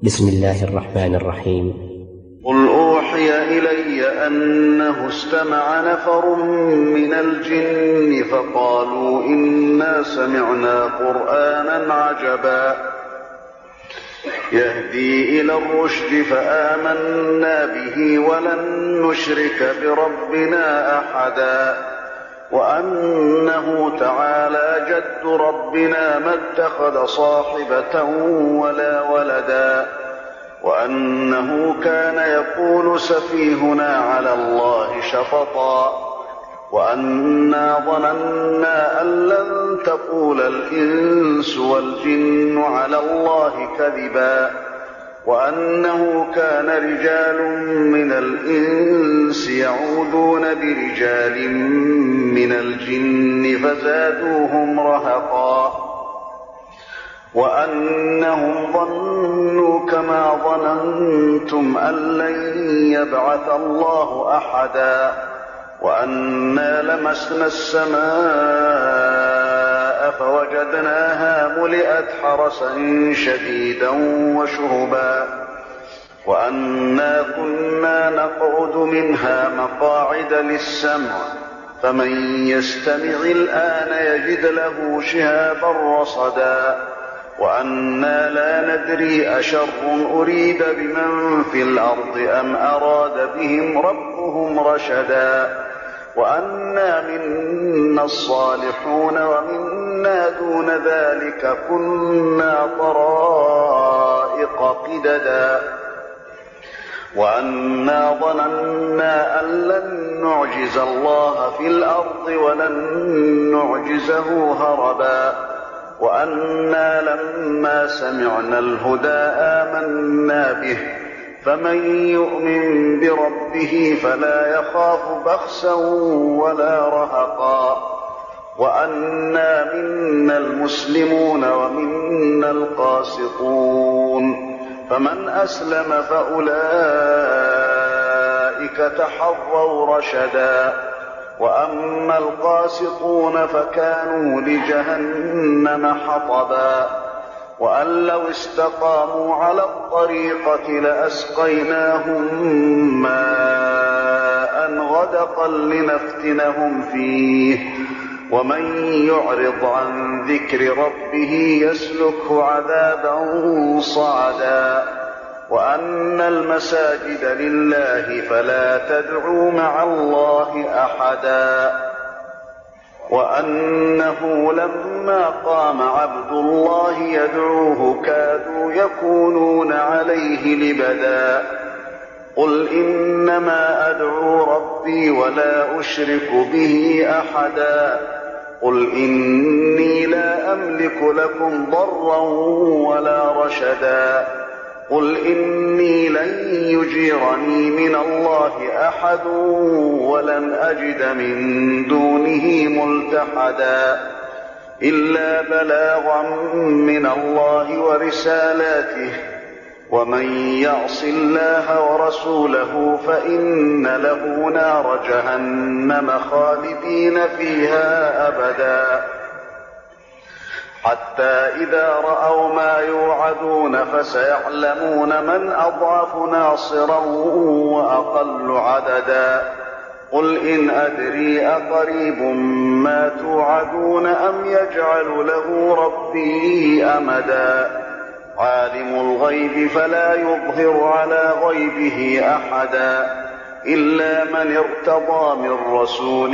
بسم الله الرحمن الرحيم. قل أوحي إلي أنه استمع نفر من الجن فقالوا إنا سمعنا قرآنا عجبا يهدي إلى الرشد فآمنا به ولن نشرك بربنا أحدا وأنه تعالى جد ربنا ما اتخذ صاحبة ولا ولدا وأنه كان يقول سفيهنا على الله شططا وأنا ظننا أن لن تقول الإنس والجن على الله كذبا وأنه كان رجال من الإنس يعوذون برجال من الجن فزادوهم رهقا وأنهم ظنوا كما ظننتم أن لن يبعث الله أحدا وأنا لمسنا السماء فوجدناها ملئت حرسا شديدا وشهبا وأنا كنا نقعد منها مقاعد للسمع فمن يستمع الآن يجد له شهابا رصدا وأنا لا ندري أشر أريد بمن في الأرض أم أراد بهم ربهم رشدا وأنا منا الصالحون ومنا دون ذلك كنا طرائق قددا وأنا ظننا أن لن نعجز الله في الأرض ولن نعجزه هربا وأنا لما سمعنا الهدى آمنا به فمن يؤمن بربه فلا يخاف بخسا ولا رهقا وأنا منا المسلمون ومنا القاسطون فمن أسلم فأولئك تحروا رشدا وأما القاسطون فكانوا لجهنم حطبا وأن لو استقاموا على الطريقة لأسقيناهم ماء غدقا لنفتنهم فيه ومن يعرض عن ذكر ربه يسلكه عذابا صعدا وأن المساجد لله فلا تدعوا مع الله أحدا وأنه لما قام عبد الله يدعوه كادوا يكونون عليه لبدا قل إنما أدعو ربي ولا أشرك به أحدا قل إني لا أملك لكم ضرا ولا رشدا قل إني لن يجيرني من الله أحد ولن أجد من دونه ملتحدا إلا بلاغا من الله ورسالاته ومن يعص الله ورسوله فإن له نار جهنم خالدين فيها أبدا حتى إذا رأوا ما يوعدون فسيعلمون من أضعف ناصرا وأقل عددا قل إن أدري أقريب ما توعدون أم يجعل له ربي أمدا عالم الغيب فلا يظهر على غيبه أحدا إلا من ارتضى من رسول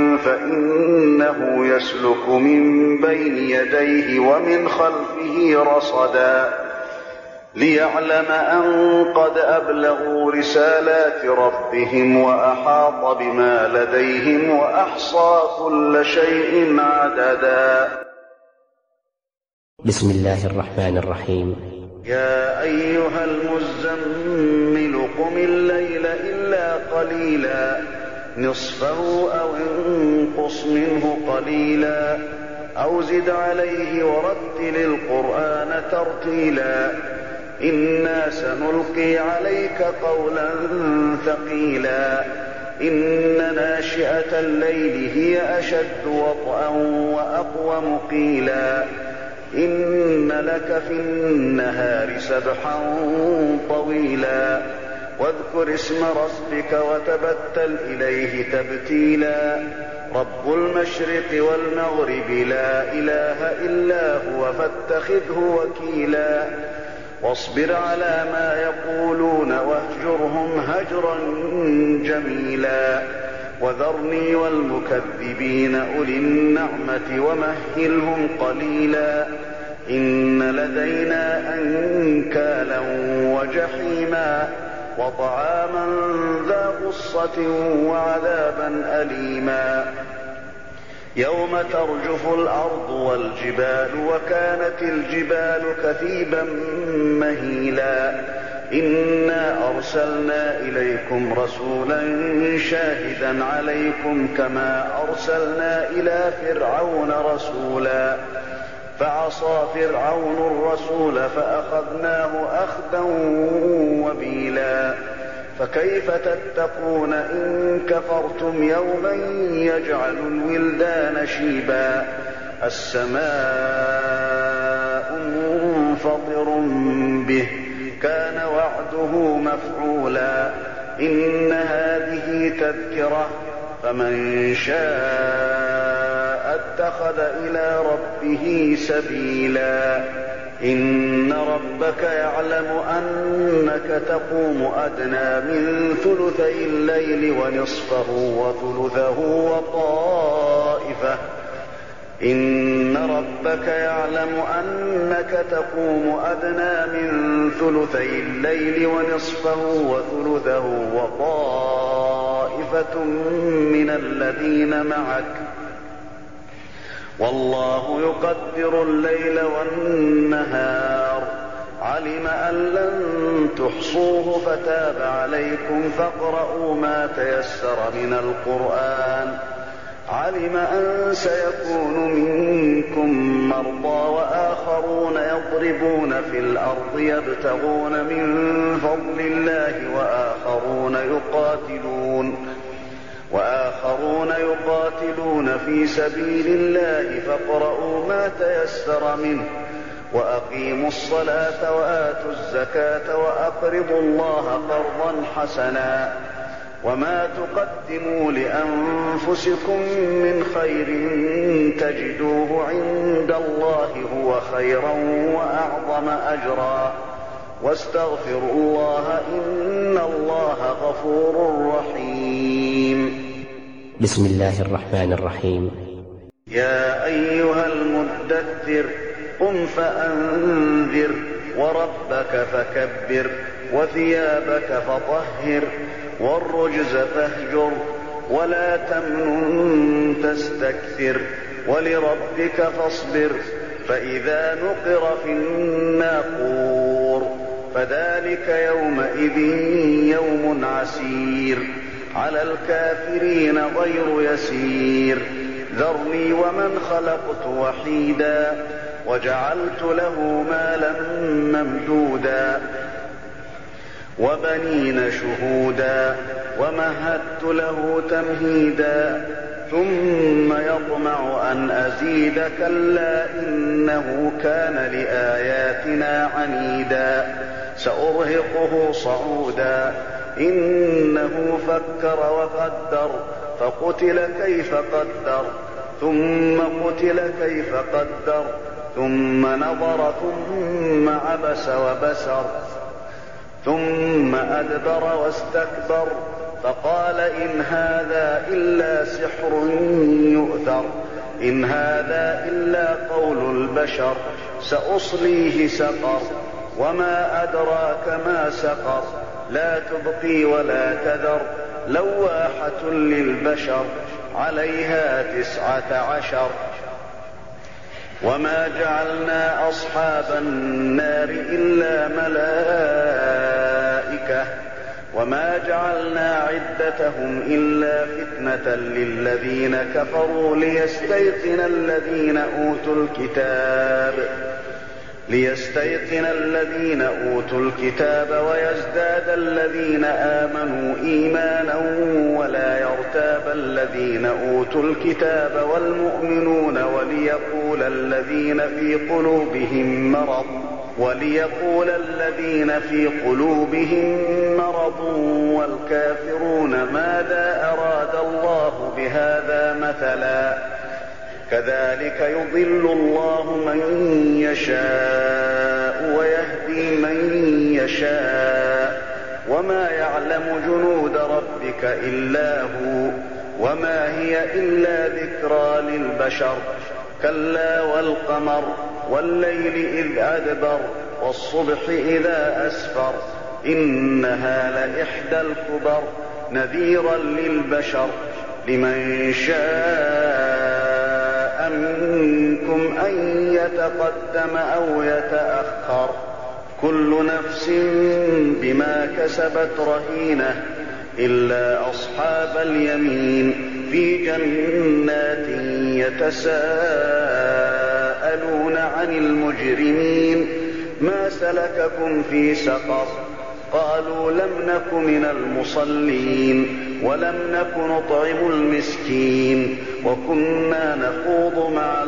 فإنه يسلك من بين يديه ومن خلفه رصدا ليعلم أن قد أبلغوا رسالات ربهم وأحاط بما لديهم وأحصى كل شيء عددا. بسم الله الرحمن الرحيم. يا أيها المزمل قم الليل إلا قليلا نصفه أو انقص منه قليلا أو زد عليه ورتل القرآن ترتيلا إنا سنلقي عليك قولا ثقيلا إن ناشئة الليل هي أشد وطئا وأقوم قيلا إن لك في النهار سبحا طويلا واذكر اسم ربك وتبتل إليه تبتيلا رب المشرق والمغرب لا إله إلا هو فاتخذه وكيلا واصبر على ما يقولون واهجرهم هجرا جميلا وذرني والمكذبين أولي النعمة ومهلهم قليلا إن لدينا أنكالا وجحيما وطعاما ذا غصة وعذابا أليما يوم ترجف الأرض والجبال وكانت الجبال كثيبا مهيلا إنا أرسلنا إليكم رسولا شاهدا عليكم كما أرسلنا إلى فرعون رسولا فعصى فرعون الرسول فأخذناه أخذا وبيلا فكيف تتقون إن كفرتم يوما يجعل الولدان شيبا السماء منفطر به كان وعده مفعولا إن هذه تذكرة فمن شاء اتخذ إلى ربه سبيلا إن ربك يعلم أنك تقوم أدنى من ثلثي الليل ونصفه وثلثه وطائفة إن ربك يعلم أنك تقوم أدنى من ثلثي الليل ونصفه وثلثه وطائفة من الذين معك والله يقدر الليل والنهار علم أن لن تحصوه فتاب عليكم فاقرؤوا ما تيسر من القرآن علم أن سيكون منكم مرضى وآخرون يضربون في الأرض يبتغون من فضل الله وآخرون يقاتلون في سبيل الله فاقرؤوا ما تيسر منه وأقيموا الصلاة وآتوا الزكاة وأقرضوا الله قرضا حسنا وما تقدموا لأنفسكم من خير تجدوه عند الله هو خيرا وأعظم أجرا واستغفروا الله إن الله غفور رحيم بسم الله الرحمن الرحيم يا أيها المدثر قم فأنذر وربك فكبر وثيابك فطهر والرجز فاهجر ولا تمنن تستكثر ولربك فاصبر فإذا نقر في الناقور فذلك يومئذ يوم عسير على الكافرين غير يسير ذرني ومن خلقت وحيدا وجعلت له مالا ممدودا وبنين شهودا ومهدت له تمهيدا ثم يطمع أن أزيد كلا إنه كان لآياتنا عنيدا سأرهقه صعودا إنه فكر وقدر فقتل كيف قدر ثم قتل كيف قدر ثم نظر ثم عبس وبسر ثم أدبر واستكبر فقال إن هذا إلا سحر يؤثر إن هذا إلا قول البشر سأصليه سقر وما أدراك ما سقر لا تبقي ولا تذر لواحة للبشر عليها 19 وما جعلنا أصحاب النار إلا ملائكة وما جعلنا عدتهم إلا فتنة للذين كفروا ليستيقن الذين أوتوا الكتاب ليستيقن الذين أوتوا الكتاب ويزداد الذين آمنوا إيمانا ولا يرتاب الذين أوتوا الكتاب والمؤمنون وليقول الذين في قلوبهم مرض والكافرون ماذا أراد الله بهذا مثلا كذلك يضل الله من يشاء ويهدي من يشاء وما يعلم جنود ربك إلا هو وما هي إلا ذكرى للبشر كلا والقمر والليل إذ أدبر والصبح إذا أسفر إنها لإحدى الكبر نذيرا للبشر لمن شاء منكم أن يتقدم أو يتأخر كل نفس بما كسبت رهينة إلا أصحاب اليمين في جنات يتساءلون عن المجرمين ما سلككم في سقر قالوا لم نك من المصلين ولم نك نطعم المسكين وكنا نخوض مع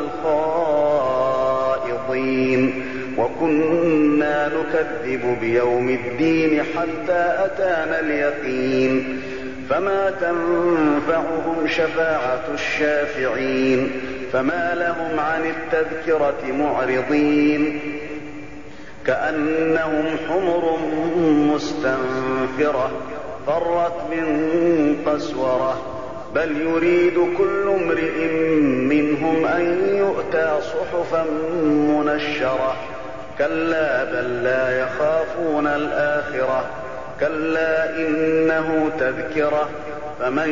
الخائضين وكنا نكذب بيوم الدين حتى أتانا اليقين فما تنفعهم شفاعة الشافعين فما لهم عن التذكرة معرضين كأنهم حمر مستنفرة فرت من قسورة بل يريد كل امرئ منهم أن يؤتى صحفا منشرة كلا بل لا يخافون الآخرة كلا إنه تذكرة فمن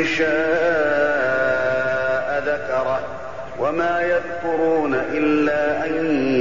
شاء ذكره وما يذكرون إلا أن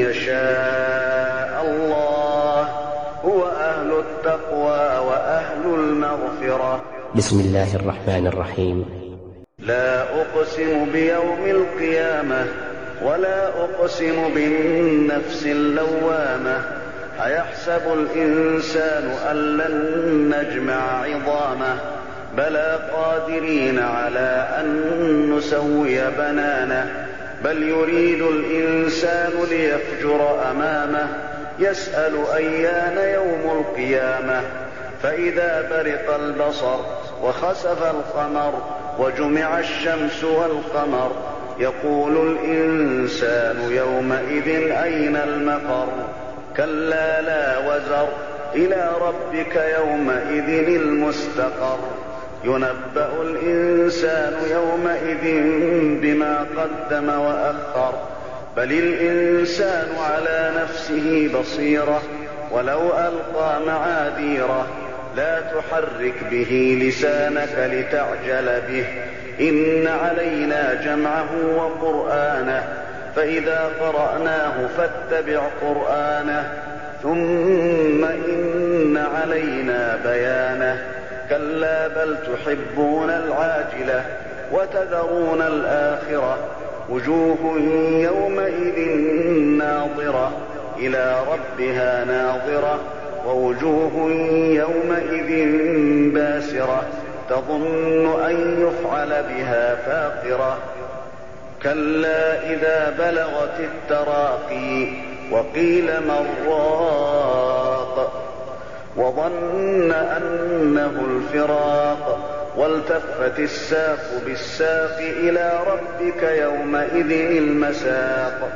يشاء الله هو أهل التقوى وأهل المغفرة. بسم الله الرحمن الرحيم. لا أقسم بيوم القيامة ولا أقسم بالنفس اللوامة أيحسب الإنسان أن لن نجمع عظامه بلى قادرين على أن نسوي بنانه بل يريد الإنسان ليفجر أمامه يسأل أيان يوم القيامة فإذا برق البصر وخسف القمر وجمع الشمس والقمر يقول الإنسان يومئذ أين المفر كلا لا وزر إلى ربك يومئذ المستقر ينبأ الإنسان يومئذ بما قدم وأخر بل الإنسان على نفسه بصيرة ولو ألقى معاذيره لا تحرك به لسانك لتعجل به إن علينا جمعه وقرآنه فإذا قرأناه فاتبع قرآنه ثم إن علينا بيانه كلا بل تحبون العاجلة وتذرون الآخرة وجوه يومئذ ناظرة إلى ربها ناظرة ووجوه يومئذ باسرة تظن أن يفعل بها فاقرة كلا إذا بلغت التراقي وقيل من راق وظن أنه الفراق والتفت الساق بالساق إلى ربك يومئذ المساق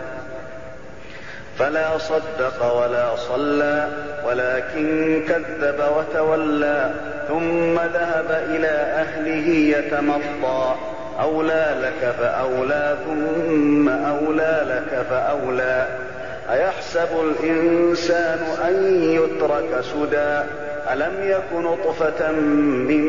فلا صدق ولا صلى ولكن كذب وتولى ثم ذهب إلى أهله يتمطى أولى لك فأولى ثم أولى لك فأولى أيحسب الإنسان أن يترك سدى ألم يك نطفة من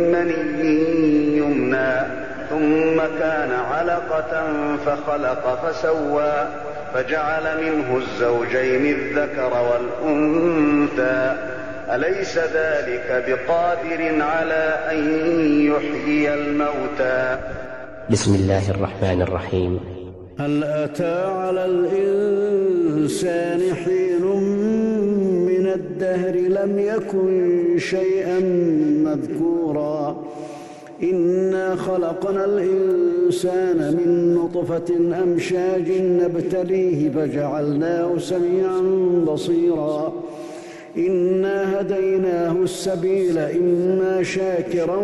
مني يمنى ثم كان علقة فخلق فسوى فجعل منه الزوجين الذكر والأنثى أليس ذلك بقادر على أن يحيي الموتى. بسم الله الرحمن الرحيم. هل أتى على الإنسان الإنسان حين من الدهر لم يكن شيئا مذكورا إنا خلقنا الإنسان من نطفة أمشاج نبتليه فجعلناه سميعا بصيرا إنا هديناه السبيل إما شاكرا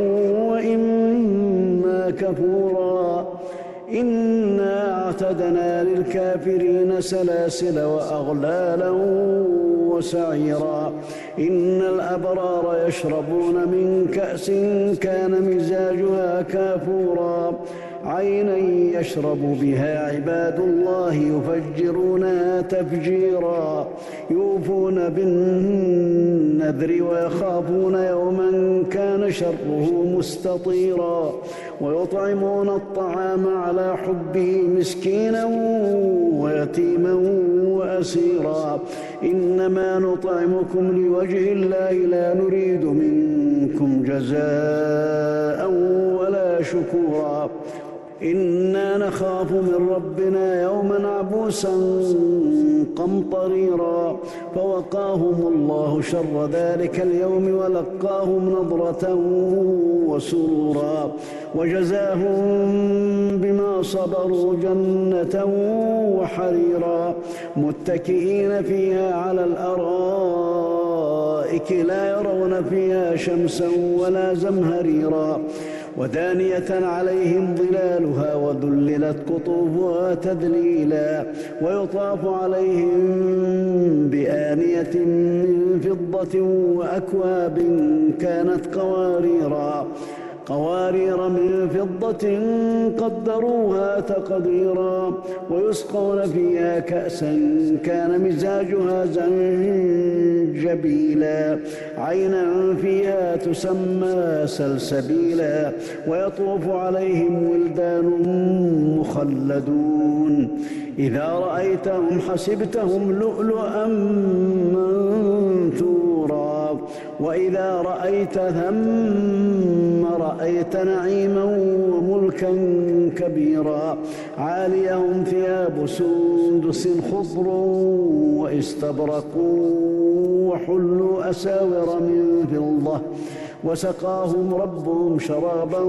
وإما كفورا إنا اعتدنا للكافرين سلاسل وأغلالا وسعيرا إن الأبرار يشربون من كأس كان مزاجها كافورا عينا يشرب بها عباد الله يفجرونها تفجيرا يوفون بالنذر ويخافون يوما كان شره مستطيرا ويطعمون الطعام على حبه مسكينا ويتيما وأسيرا إنما نطعمكم لوجه الله لا نريد منكم جزاء ولا شكورا إنا نخاف من ربنا يوما عبوسا قمطريرا فوقاهم الله شر ذلك اليوم ولقاهم نضرة وسرورا وجزاهم بما صبروا جنة وحريرا متكئين فيها على الأرائك لا يرون فيها شمسا ولا زمهريرا ودانية عليهم ظلالها وذللت قطوفها تذليلا ويطاف عليهم بآنية من فضة وأكواب كانت قوارير من فضة قدروها تقديرا ويسقون فيها كأسا كان مزاجها زنجبيلا عينا فيها تسمى سلسبيلا ويطوف عليهم ولدان مخلدون إذا رأيتهم حسبتهم لؤلؤا منثورا وإذا رأيت ثم رأيت نعيما وملكا كبيرا عاليهم ثياب سندس خضر واستبرق وحلوا أساور من فضة وسقاهم ربهم شرابا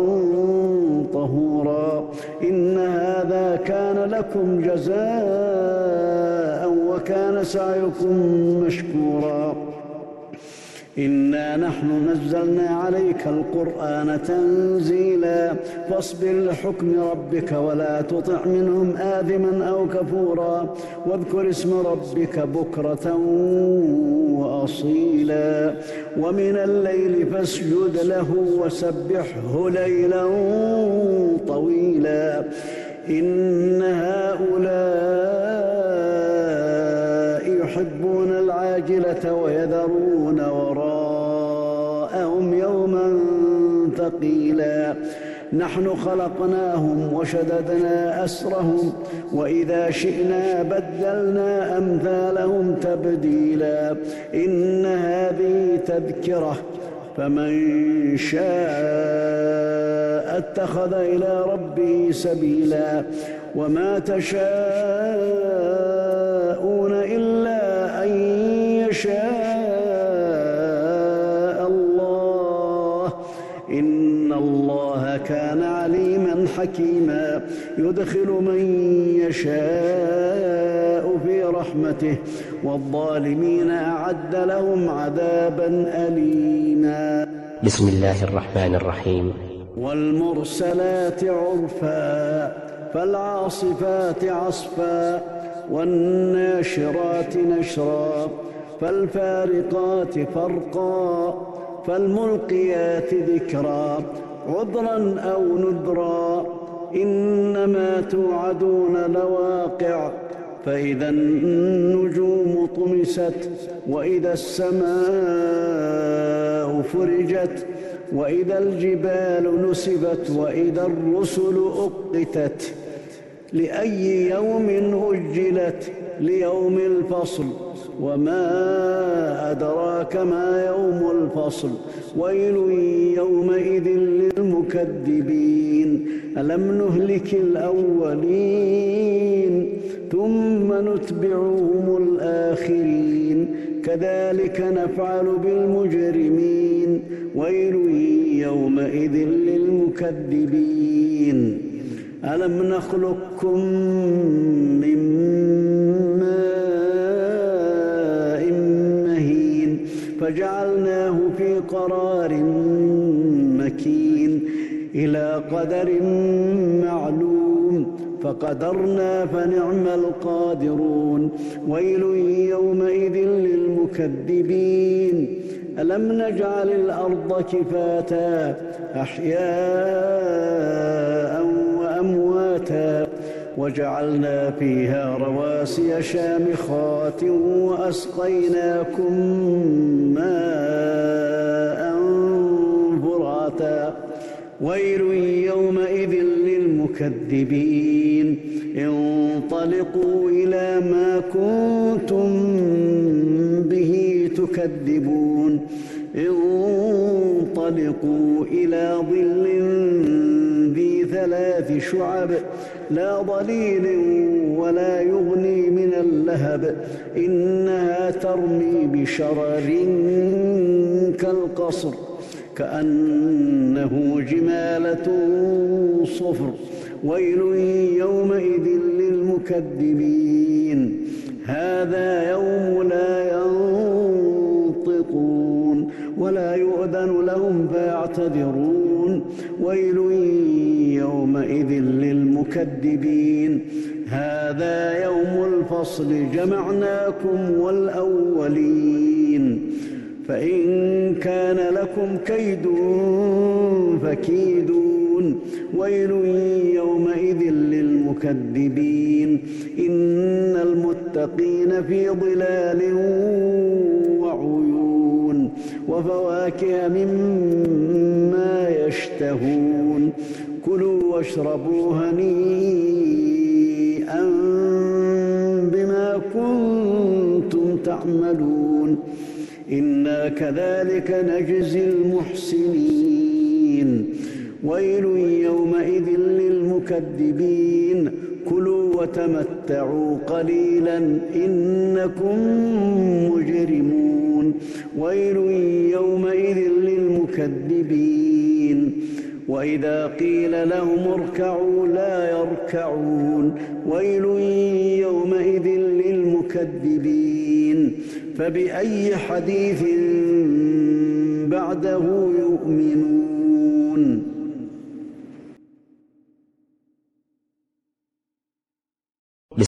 طهورا إن هذا كان لكم جزاء وكان سعيكم مشكورا إنا نحن نزلنا عليك القرآن تنزيلا فاصبر لحكم ربك ولا تطع منهم آثما أو كفورا واذكر اسم ربك بكرة وأصيلا ومن الليل فاسجد له وسبحه ليلا طويلا إن هؤلاء يحبون العاجلة ويذرون وراءهم يوما ثقيلا نحن خلقناهم وشددنا أسرهم وإذا شئنا بدلنا أمثالهم تبديلا إن هذه تذكرة فمن شاء اتخذ إلى ربه سبيلا وما تشاءون إلا أن يشاء الله إن الله كان عليما حكيما يدخل من يشاء في رحمته والظالمين أعد لهم عذابا أليما بسم الله الرحمن الرحيم والمرسلات عرفا فالعاصفات عصفا والناشرات نشرا فالفارقات فرقا فالملقيات ذكرا عذرا أو نذرا إنما توعدون لواقع فإذا النجوم طمست وإذا السماء فرجت وإذا الجبال نسفت وإذا الرسل أقتت لأي يوم أجلت ليوم الفصل وما أدراك ما يوم الفصل ويل يومئذ للمكذبين ألم نهلك الأولين ثم نتبعهم الآخرين كذلك نفعل بالمجرمين ويل يومئذ للمكذبين ألم نخلقكم من ماء مهين فجعلناه في قرار مكين إلى قدر معلوم فقدرنا فنعم القادرون ويل يومئذ للمكذبين ألم نجعل الأرض كفاتا أحياء وأمواتا وجعلنا فيها رواسي شامخات وأسقيناكم ماء فراتا ويل يومئذ للمكذبين انطلقوا إلى ما كنتم به تكذبون انطلقوا إلى ظل ذي 3 شعب لا ظليل ولا يغني من اللهب إنها ترمي بشرر كالقصر كأنه جمالة صفر ويل يومئذ للمكذبين هذا يوم لا ينطقون ولا يؤذن لهم فيعتذرون ويل يومئذ للمكذبين هذا يوم الفصل جمعناكم والأولين فإن كان لكم كيد فكيدون ويل يومئذ للمكذبين إن المتقين في ظلال وعيون وفواكه مما يشتهون كلوا واشربوا هنيئا بما كنتم تعملون إنا كذلك نجزي المحسنين ويل يومئذ للمكذبين كلوا وتمتعوا قليلا إنكم مجرمون ويل يومئذ للمكذبين وإذا قيل لهم اركعوا لا يركعون ويل يومئذ للمكذبين فبأي حديث بعده يؤمنون